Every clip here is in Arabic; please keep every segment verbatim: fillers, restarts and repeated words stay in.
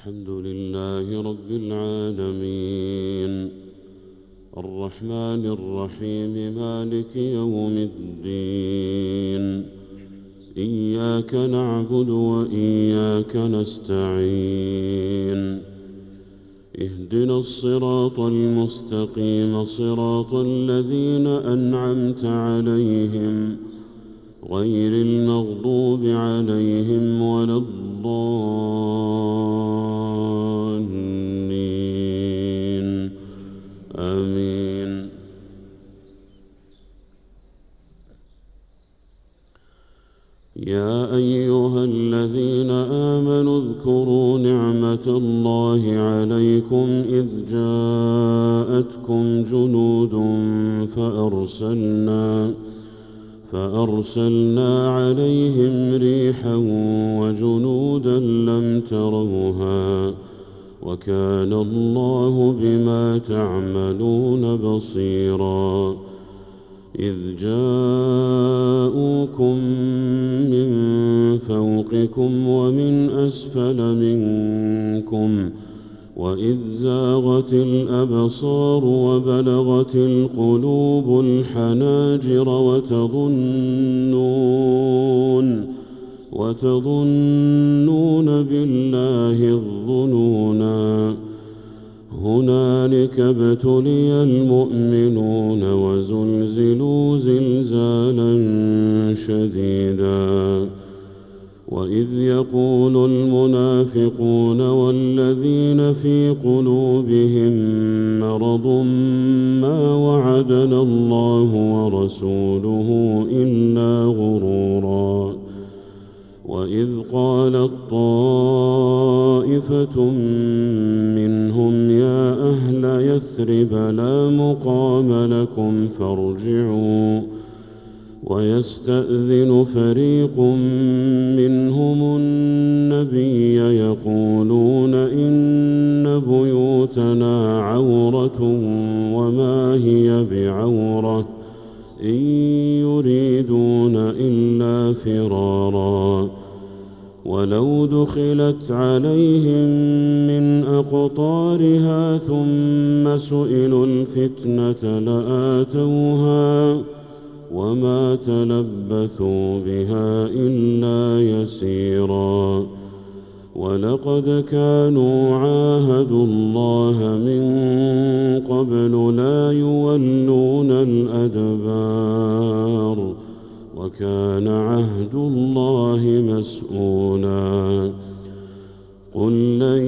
الحمد لله رب العالمين الرحمن الرحيم مالك يوم الدين إياك نعبد وإياك نستعين اهدنا الصراط المستقيم صراط الذين أنعمت عليهم غير المغضوب عليهم ولا الضالين آمين. يا أيها الذين آمنوا اذكروا نعمة الله عليكم إذ جاءتكم جنود فأرسلنا فأرسلنا عليهم ريحا وجنودا لم تروها وكان الله بما تعملون بصيرا. إذ جاءوكم من فوقكم ومن أسفل منكم وإذ زاغت الأبصار وبلغت القلوب الحناجر وتظنون وتظنون بالله الظنونا. هنالك ابتلي المؤمنون وزلزلوا زلزالا شديدا. وإذ يقول المنافقون والذين في قلوبهم مرض ما وعدنا الله ورسوله إلا غرورا. وإذ قالت طائفة منهم يا أهل يثرب لا مقام لكم فارجعوا ويستأذن فريق منهم النبي يقولون إن بيوتنا عورة وما هي بعورة إن يريدون إلا فرارا. ولو دخلت عليهم من أقطارها ثم سئلوا الفتنة لآتوها وما تلبثوا بها إلا يسيرا. ولقد كانوا عاهدوا الله من قبل لا يولون الأدبار وكان عهد الله مسؤولا. قل لن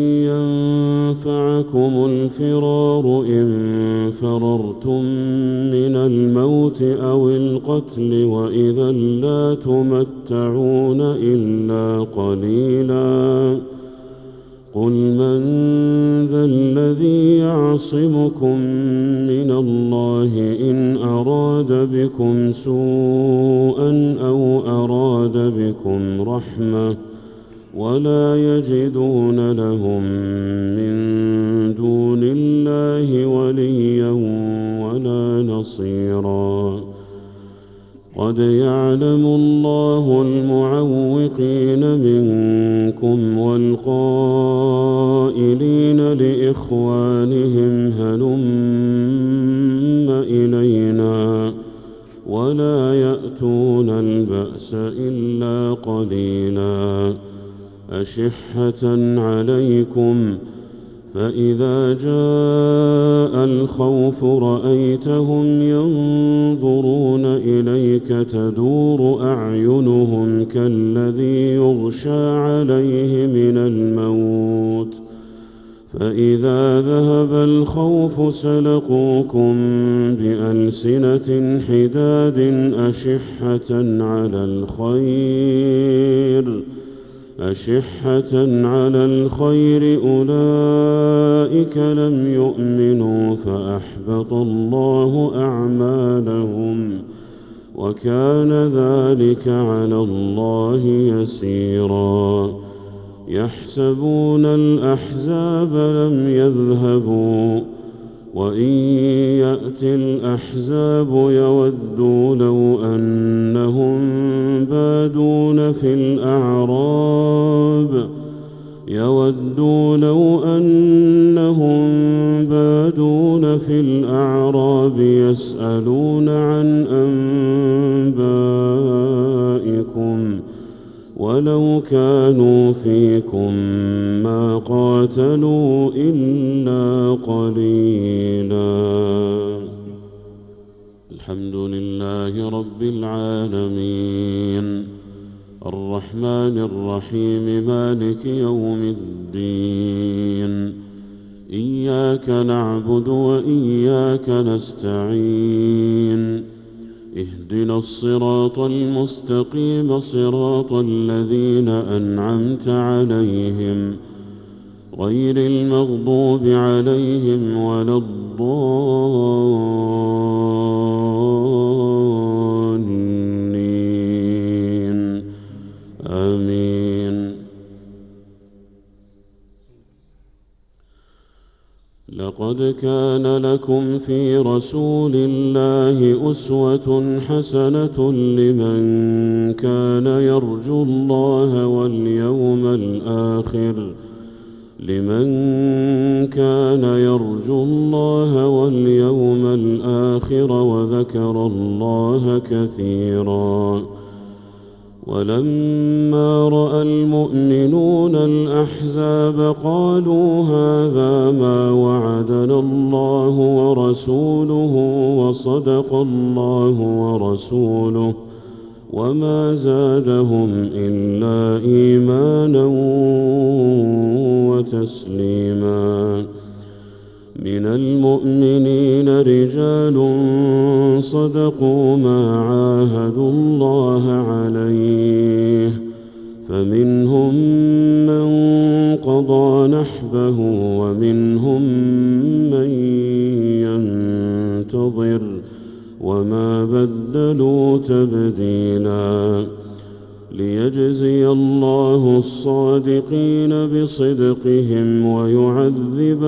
ينفعكم الفرار إن فررتم من الموت أو القتل وإذا لا تمتعون إلا قليلا. قل من ذا الذي يعصمكم من الله إن أراد بكم سوءا أو أراد بكم رحمة ولا يجدون لهم من دون الله وليا ولا نصيرا. قد يعلم الله المعوقين منكم والقائلين لإخوانهم هلم إلينا ولا يأتون البأس إلا قليلا. أشحة عليكم فإذا جاء الخوف رأيتهم ينظرون إليك تدور أعينهم كالذي يغشى عليه من الموت فإذا ذهب الخوف سلقوكم بألسنة حداد أشحة على الخير أشحة على الخير أولئك لم يؤمنوا فأحبط الله أعمالهم وكان ذلك على الله يسيرا. يحسبون الأحزاب لم يذهبوا وإن يأتي الأحزاب يودوا لو أنهم بادون في الأعراب يودوا لو أنهم بادون في الأعراب يسألون عن أنبائكم ولو كانوا فيكم ما قاتلوا إلا قليلا. الحمد لله رب العالمين الرحمن الرحيم مالك يوم الدين إياك نعبد وإياك نستعين اهدنا الصراط المستقيم صراط الذين أنعمت عليهم غير المغضوب عليهم ولا الضالين آمين. لقد كان لكم في رسول الله أسوة حسنة لمن كان يرجو الله واليوم الآخر لمن كان يرجو الله واليوم الآخر وذكر الله كثيرا. ولما رأى المؤمنون الأحزاب قالوا هذا ما وعدنا الله ورسوله وصدق الله ورسوله وما زادهم إلا إيمانا وتسليما. من المؤمنين رجال صدقوا ما عاهدوا الله عليه فمنهم من قضى نحبه ومنهم من ينتظر وما بدلوا تبديلا. ليجزي الله الصادقين بصدقهم ويعذب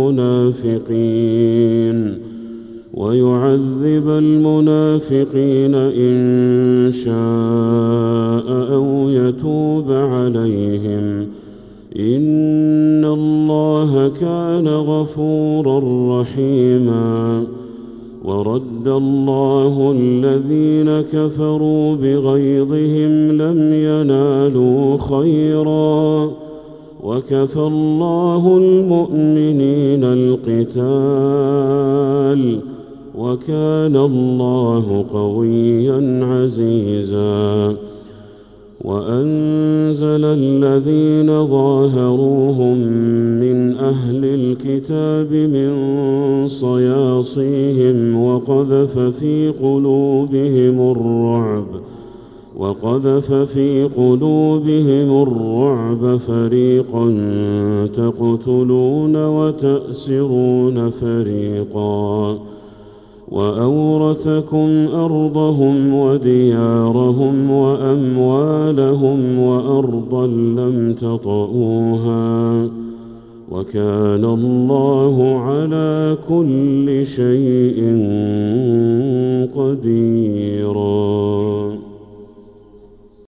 المنافقين ويعذب المنافقين إن شاء أو يتوب عليهم إن الله كان غفورا رحيما. ورد الله الذين كفروا بغيظهم لم ينالوا خيرا وكفى الله المؤمنين القتال وكان الله قويا عزيزا. وأنزل الذين ظاهروهم من أهل الكتاب من صياصيهم وقذف في قلوبهم الرعب وقذف في قلوبهم الرعب فريقا تقتلون وتأسرون فريقا. وأورثكم أرضهم وديارهم وأموالهم وأرضا لم تطئوها وكان الله على كل شيء قديرا.